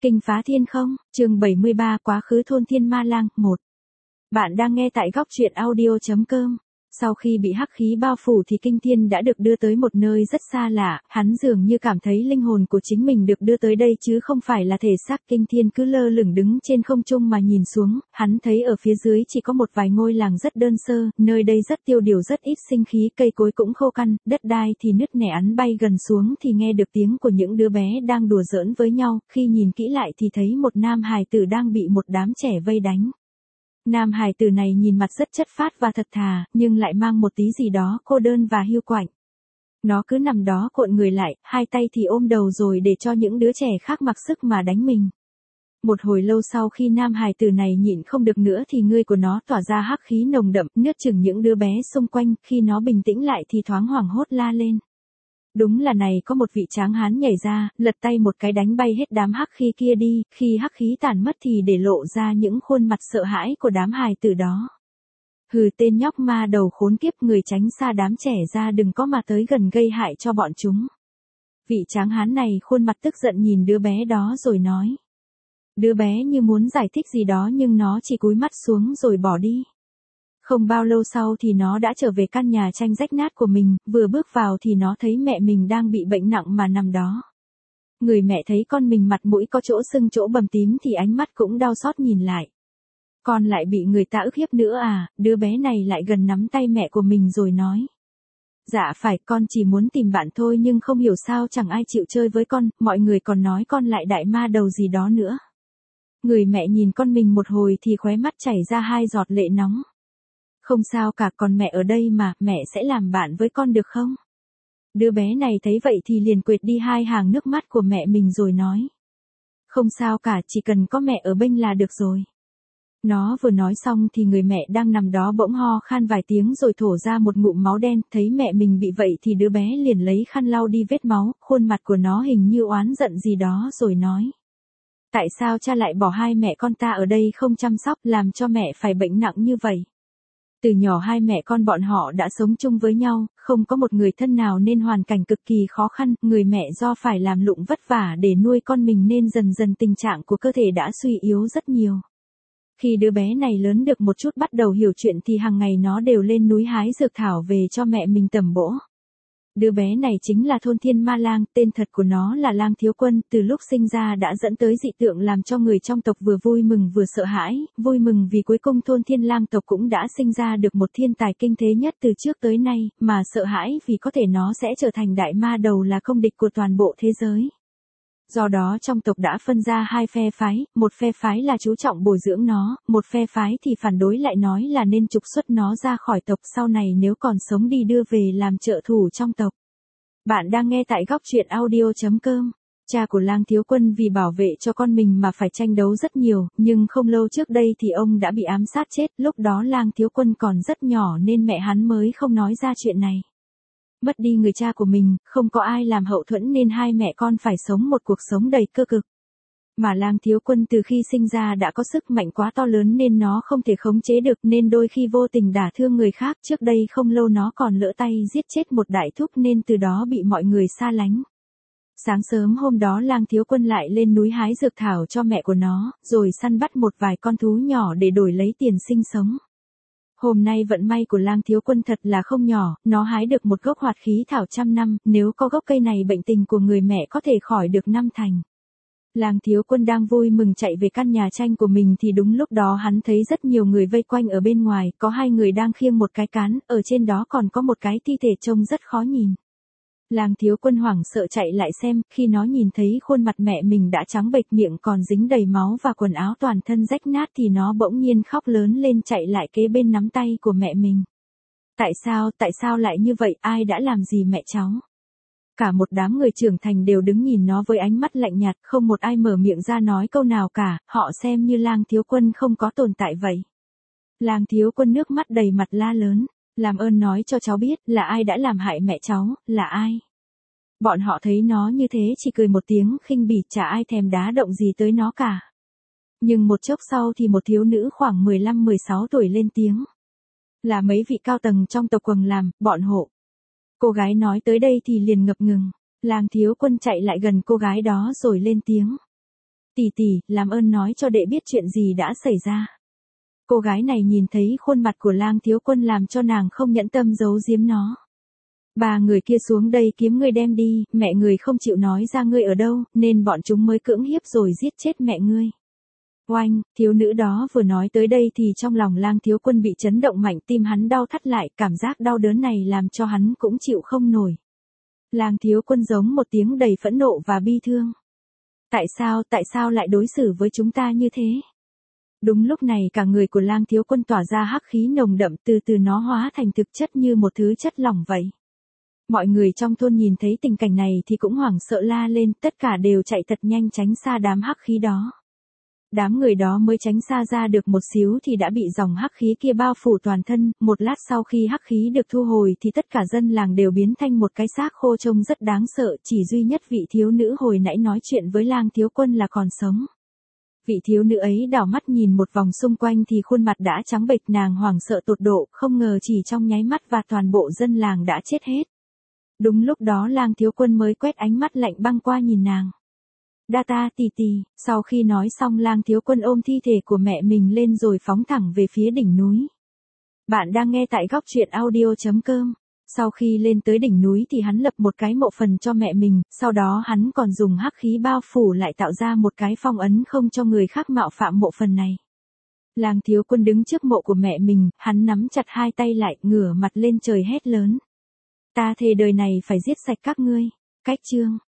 Kinh phá thiên không, chương 73 quá khứ thôn Thiên Ma Lang, 1. Bạn đang nghe tại góc truyện audio.com. Sau khi bị hắc khí bao phủ thì Kinh Thiên đã được đưa tới một nơi rất xa lạ, hắn dường như cảm thấy linh hồn của chính mình được đưa tới đây chứ không phải là thể xác. Kinh Thiên cứ lơ lửng đứng trên không trung mà nhìn xuống, hắn thấy ở phía dưới chỉ có một vài ngôi làng rất đơn sơ, nơi đây rất tiêu điều rất ít sinh khí, cây cối cũng khô cằn, đất đai thì nứt nẻ. Hắn bay gần xuống thì nghe được tiếng của những đứa bé đang đùa giỡn với nhau, khi nhìn kỹ lại thì thấy một nam hài tử đang bị một đám trẻ vây đánh. Nam hài tử này nhìn mặt rất chất phác và thật thà, nhưng lại mang một tí gì đó cô đơn và hiu quạnh. Nó cứ nằm đó cuộn người lại, hai tay thì ôm đầu rồi để cho những đứa trẻ khác mặc sức mà đánh mình. Một hồi lâu sau khi nam hài tử này nhịn không được nữa thì người của nó tỏa ra hắc khí nồng đậm, nuốt chửng những đứa bé xung quanh. Khi nó bình tĩnh lại thì thoáng hoảng hốt la lên. Đúng là này, có một vị tráng hán nhảy ra, lật tay một cái đánh bay hết đám hắc khí kia đi, khi hắc khí tản mất thì để lộ ra những khuôn mặt sợ hãi của đám hài tử đó. Hừ, tên nhóc ma đầu khốn kiếp, người tránh xa đám trẻ ra, đừng có mà tới gần gây hại cho bọn chúng. Vị tráng hán này khuôn mặt tức giận nhìn đứa bé đó rồi nói. Đứa bé như muốn giải thích gì đó nhưng nó chỉ cúi mắt xuống rồi bỏ đi. Không bao lâu sau thì nó đã trở về căn nhà tranh rách nát của mình, vừa bước vào thì nó thấy mẹ mình đang bị bệnh nặng mà nằm đó. Người mẹ thấy con mình mặt mũi có chỗ sưng chỗ bầm tím thì ánh mắt cũng đau xót nhìn lại. Con lại bị người ta ức hiếp nữa à? Đứa bé này lại gần nắm tay mẹ của mình rồi nói. Dạ phải, con chỉ muốn tìm bạn thôi nhưng không hiểu sao chẳng ai chịu chơi với con, mọi người còn nói con lại đại ma đầu gì đó nữa. Người mẹ nhìn con mình một hồi thì khóe mắt chảy ra hai giọt lệ nóng. Không sao cả, còn mẹ ở đây mà, mẹ sẽ làm bạn với con được không? Đứa bé này thấy vậy thì liền quệt đi hai hàng nước mắt của mẹ mình rồi nói. Không sao cả, chỉ cần có mẹ ở bên là được rồi. Nó vừa nói xong thì người mẹ đang nằm đó bỗng ho khan vài tiếng rồi thổ ra một ngụm máu đen, thấy mẹ mình bị vậy thì đứa bé liền lấy khăn lau đi vết máu, khuôn mặt của nó hình như oán giận gì đó rồi nói. Tại sao cha lại bỏ hai mẹ con ta ở đây không chăm sóc, làm cho mẹ phải bệnh nặng như vậy? Từ nhỏ hai mẹ con bọn họ đã sống chung với nhau, không có một người thân nào nên hoàn cảnh cực kỳ khó khăn, người mẹ do phải làm lụng vất vả để nuôi con mình nên dần dần tình trạng của cơ thể đã suy yếu rất nhiều. Khi đứa bé này lớn được một chút bắt đầu hiểu chuyện thì hàng ngày nó đều lên núi hái dược thảo về cho mẹ mình tẩm bổ. Đứa bé này chính là thôn Thiên Ma Lang, tên thật của nó là Lang Thiếu Quân, từ lúc sinh ra đã dẫn tới dị tượng làm cho người trong tộc vừa vui mừng vừa sợ hãi, vui mừng vì cuối cùng thôn Thiên Lang tộc cũng đã sinh ra được một thiên tài kinh thế nhất từ trước tới nay, mà sợ hãi vì có thể nó sẽ trở thành đại ma đầu là công địch của toàn bộ thế giới. Do đó trong tộc đã phân ra hai phe phái, một phe phái là chú trọng bồi dưỡng nó, một phe phái thì phản đối lại nói là nên trục xuất nó ra khỏi tộc, sau này nếu còn sống đi đưa về làm trợ thủ trong tộc. Bạn đang nghe tại góc truyện audio.com. Cha của Lang Thiếu Quân vì bảo vệ cho con mình mà phải tranh đấu rất nhiều, nhưng không lâu trước đây thì ông đã bị ám sát chết, lúc đó Lang Thiếu Quân còn rất nhỏ nên mẹ hắn mới không nói ra chuyện này. Mất đi người cha của mình, không có ai làm hậu thuẫn nên hai mẹ con phải sống một cuộc sống đầy cơ cực. Mà Lang Thiếu Quân từ khi sinh ra đã có sức mạnh quá to lớn nên nó không thể khống chế được nên đôi khi vô tình đả thương người khác. Trước đây không lâu nó còn lỡ tay giết chết một đại thúc nên từ đó bị mọi người xa lánh. Sáng sớm hôm đó Lang Thiếu Quân lại lên núi hái dược thảo cho mẹ của nó, rồi săn bắt một vài con thú nhỏ để đổi lấy tiền sinh sống. Hôm nay vận may của Lang Thiếu Quân thật là không nhỏ, nó hái được một gốc hoạt khí thảo 100 năm, nếu có gốc cây này bệnh tình của người mẹ có thể khỏi được 5 thành. Lang Thiếu Quân đang vui mừng chạy về căn nhà tranh của mình thì đúng lúc đó hắn thấy rất nhiều người vây quanh ở bên ngoài, có hai người đang khiêng một cái cán, ở trên đó còn có một cái thi thể trông rất khó nhìn. Lang Thiếu Quân hoảng sợ chạy lại xem, khi nó nhìn thấy khuôn mặt mẹ mình đã trắng bệch, miệng còn dính đầy máu và quần áo toàn thân rách nát thì nó bỗng nhiên khóc lớn lên chạy lại kế bên nắm tay của mẹ mình. Tại sao lại như vậy, ai đã làm gì mẹ cháu? Cả một đám người trưởng thành đều đứng nhìn nó với ánh mắt lạnh nhạt, không một ai mở miệng ra nói câu nào cả, họ xem như Lang Thiếu Quân không có tồn tại vậy. Lang Thiếu Quân nước mắt đầy mặt la lớn. Làm ơn nói cho cháu biết là ai đã làm hại mẹ cháu, là ai? Bọn họ thấy nó như thế chỉ cười một tiếng khinh bỉ, chả ai thèm đá động gì tới nó cả. Nhưng một chốc sau thì một thiếu nữ khoảng 15-16 tuổi lên tiếng. Là mấy vị cao tầng trong tộc Quầng Làm, bọn hộ. Cô gái nói tới đây thì liền ngập ngừng. Lang Thiếu Quân chạy lại gần cô gái đó rồi lên tiếng. tỷ, làm ơn nói cho đệ biết chuyện gì đã xảy ra. Cô gái này nhìn thấy khuôn mặt của Lang Thiếu Quân làm cho nàng không nhẫn tâm giấu giếm nó. Ba người kia xuống đây kiếm ngươi đem đi, mẹ người không chịu nói ra ngươi ở đâu, nên bọn chúng mới cưỡng hiếp rồi giết chết mẹ ngươi. Oanh, thiếu nữ đó vừa nói tới đây thì trong lòng Lang Thiếu Quân bị chấn động mạnh, tim hắn đau thắt lại, cảm giác đau đớn này làm cho hắn cũng chịu không nổi. Lang Thiếu Quân giống một tiếng đầy phẫn nộ và bi thương. Tại sao lại đối xử với chúng ta như thế? Đúng lúc này cả người của Lang Thiếu Quân tỏa ra hắc khí nồng đậm, từ từ nó hóa thành thực chất như một thứ chất lỏng vậy. Mọi người trong thôn nhìn thấy tình cảnh này thì cũng hoảng sợ la lên, tất cả đều chạy thật nhanh tránh xa đám hắc khí đó. Đám người đó mới tránh xa ra được một xíu thì đã bị dòng hắc khí kia bao phủ toàn thân, một lát sau khi hắc khí được thu hồi thì tất cả dân làng đều biến thành một cái xác khô trông rất đáng sợ, chỉ duy nhất vị thiếu nữ hồi nãy nói chuyện với Lang Thiếu Quân là còn sống. Vị thiếu nữ ấy đảo mắt nhìn một vòng xung quanh thì khuôn mặt đã trắng bệch, nàng hoảng sợ tột độ, không ngờ chỉ trong nháy mắt và toàn bộ dân làng đã chết hết. Đúng lúc đó Lang Thiếu Quân mới quét ánh mắt lạnh băng qua nhìn nàng. Đa ta tỷ, sau khi nói xong Lang Thiếu Quân ôm thi thể của mẹ mình lên rồi phóng thẳng về phía đỉnh núi. Bạn đang nghe tại góc truyện audio.com. Sau khi lên tới đỉnh núi thì hắn lập một cái mộ phần cho mẹ mình, sau đó hắn còn dùng hắc khí bao phủ lại tạo ra một cái phong ấn không cho người khác mạo phạm mộ phần này. Lang Thiếu Quân đứng trước mộ của mẹ mình, hắn nắm chặt hai tay lại, ngửa mặt lên trời hét lớn. Ta thề đời này phải giết sạch các ngươi. Cách chương